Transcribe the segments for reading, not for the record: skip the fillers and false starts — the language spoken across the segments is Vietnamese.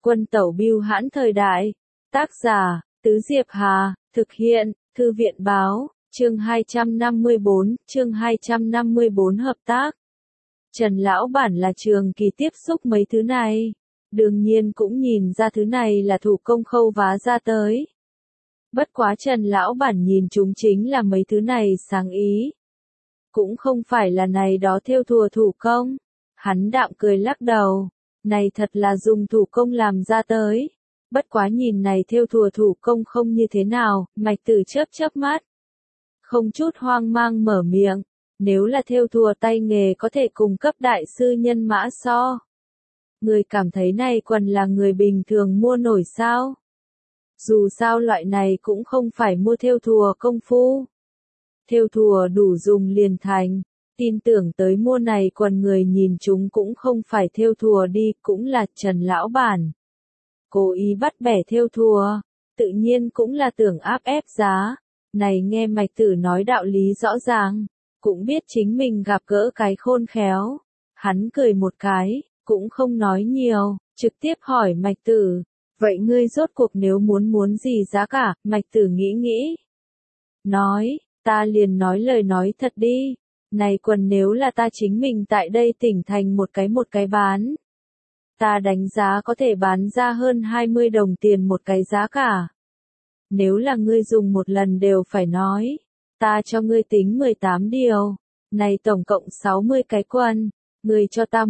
Quân tẩu bưu hãn thời đại. Tác giả, Tứ Diệp Hà, thực hiện, Thư viện báo, chương 254 hợp tác. Trần lão bản là trường kỳ tiếp xúc mấy thứ này. Đương nhiên cũng nhìn ra thứ này là thủ công khâu vá ra tới. Bất quá Trần lão bản nhìn chúng chính là mấy thứ này sáng ý. Cũng không phải là này đó thêu thùa thủ công. Hắn đạm cười lắc đầu. Này thật là dùng thủ công làm ra tới. Bất quá nhìn này thêu thùa thủ công không như thế nào, Mạch Tử chớp mắt. Không chút hoang mang mở miệng. Nếu là thêu thùa tay nghề có thể cùng cấp đại sư nhân mã so. Người cảm thấy này quần là người bình thường mua nổi sao? Dù sao loại này cũng không phải mua thêu thùa công phu. Thêu thùa đủ dùng liền thành. Tin tưởng tới mua này quần người nhìn chúng cũng không phải thêu thùa đi, cũng là Trần lão bản. Cố ý bắt bẻ thêu thùa, tự nhiên cũng là tưởng áp ép giá. Này nghe Mạch Tử nói đạo lý rõ ràng, cũng biết chính mình gặp gỡ cái khôn khéo. Hắn cười một cái, cũng không nói nhiều, trực tiếp hỏi Mạch Tử. Vậy ngươi rốt cuộc nếu muốn gì giá cả? Mạch Tử nghĩ. Nói, ta liền nói lời nói thật đi. Này quần nếu là ta chính mình tại đây tỉnh thành một cái bán. Ta đánh giá có thể bán ra hơn 20 đồng tiền một cái giá cả. Nếu là ngươi dùng một lần đều phải nói. Ta cho ngươi tính 18 điều. Này tổng cộng 60 cái quần. Ngươi cho ta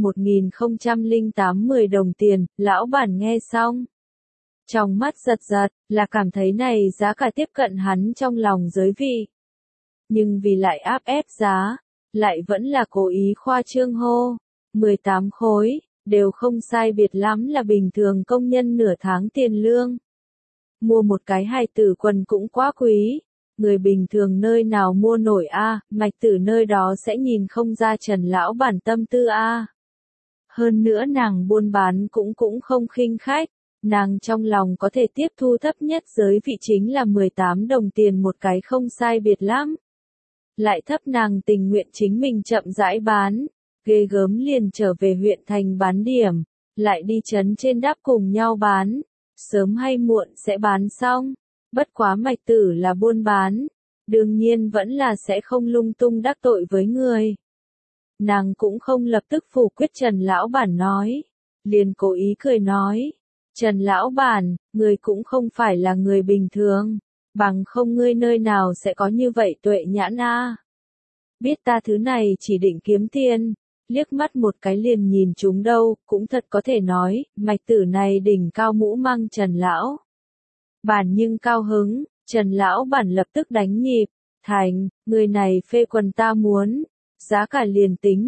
1008 đồng tiền. Lão bản nghe xong. Trong mắt giật, là cảm thấy này giá cả tiếp cận hắn trong lòng giới vị. Nhưng vì lại áp ép giá. Lại vẫn là cố ý khoa trương hô. 18 khối, đều không sai biệt lắm là bình thường công nhân nửa tháng tiền lương. Mua một cái hài tử quần cũng quá quý. Người bình thường nơi nào mua nổi a? Mạch Tử nơi đó sẽ nhìn không ra Trần lão bản tâm tư a. Hơn nữa nàng buôn bán cũng không khinh khách. Nàng trong lòng có thể tiếp thu thấp nhất giới vị chính là 18 đồng tiền một cái không sai biệt lắm. Lại thấp nàng tình nguyện chính mình chậm rãi bán, ghê gớm liền trở về huyện thành bán điểm, lại đi trấn trên đáp cùng nhau bán, sớm hay muộn sẽ bán xong, bất quá Mạch Tử là buôn bán, đương nhiên vẫn là sẽ không lung tung đắc tội với người. Nàng cũng không lập tức phủ quyết Trần lão bản nói, liền cố ý cười nói, Trần lão bản, người cũng không phải là người bình thường. Bằng không ngươi nơi nào sẽ có như vậy tuệ nhãn a? Biết ta thứ này chỉ định kiếm tiền, liếc mắt một cái liền nhìn chúng đâu, cũng thật có thể nói, Mạch Tử này đỉnh cao mũ mang Trần lão bản nhưng cao hứng, Trần lão bản lập tức đánh nhịp, thành, người này phê quần ta muốn, giá cả liền tính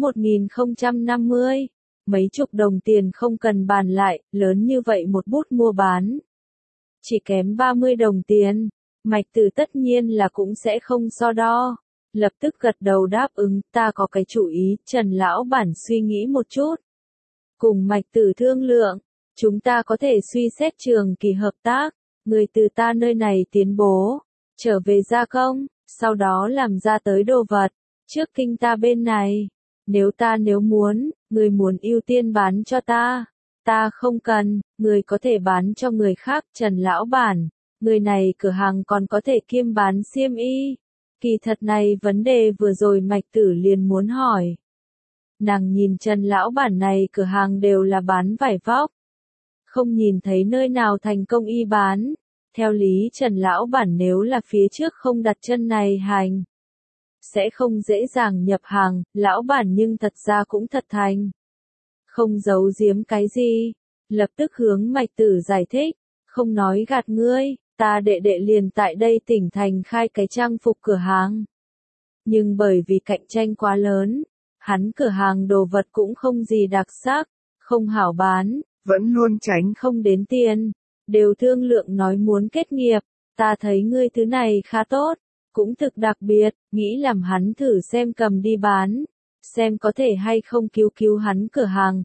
1050, mấy chục đồng tiền không cần bàn lại, lớn như vậy một bút mua bán. Chỉ kém 30 đồng tiền. Mạch Tử tất nhiên là cũng sẽ không so đo. Lập tức gật đầu đáp ứng, ta có cái chủ ý, Trần lão bản suy nghĩ một chút. Cùng Mạch Tử thương lượng, chúng ta có thể suy xét trường kỳ hợp tác, người từ ta nơi này tiến bố, trở về gia công, sau đó làm ra tới đồ vật, trước kinh ta bên này. Nếu muốn, người muốn ưu tiên bán cho ta không cần, người có thể bán cho người khác. Trần lão bản. Người này cửa hàng còn có thể kiêm bán xiêm y. Kỳ thật này vấn đề vừa rồi Mạch Tử liền muốn hỏi. Nàng nhìn Trần lão bản này cửa hàng đều là bán vải vóc. Không nhìn thấy nơi nào thành công y bán. Theo lý Trần lão bản nếu là phía trước không đặt chân này hành. Sẽ không dễ dàng nhập hàng, lão bản nhưng thật ra cũng thật thành. Không giấu giếm cái gì. Lập tức hướng Mạch Tử giải thích. Không nói gạt ngươi. Ta đệ liền tại đây tỉnh thành khai cái trang phục cửa hàng. Nhưng bởi vì cạnh tranh quá lớn, hắn cửa hàng đồ vật cũng không gì đặc sắc, không hảo bán, vẫn luôn tránh không đến tiền. Đều thương lượng nói muốn kết nghiệp, ta thấy ngươi thứ này khá tốt, cũng thực đặc biệt, nghĩ làm hắn thử xem cầm đi bán. Xem có thể hay không cứu hắn cửa hàng,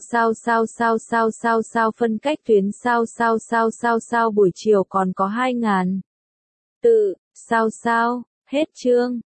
sao phân cách tuyến sao buổi chiều còn có 2000. Tự, sao, hết chương.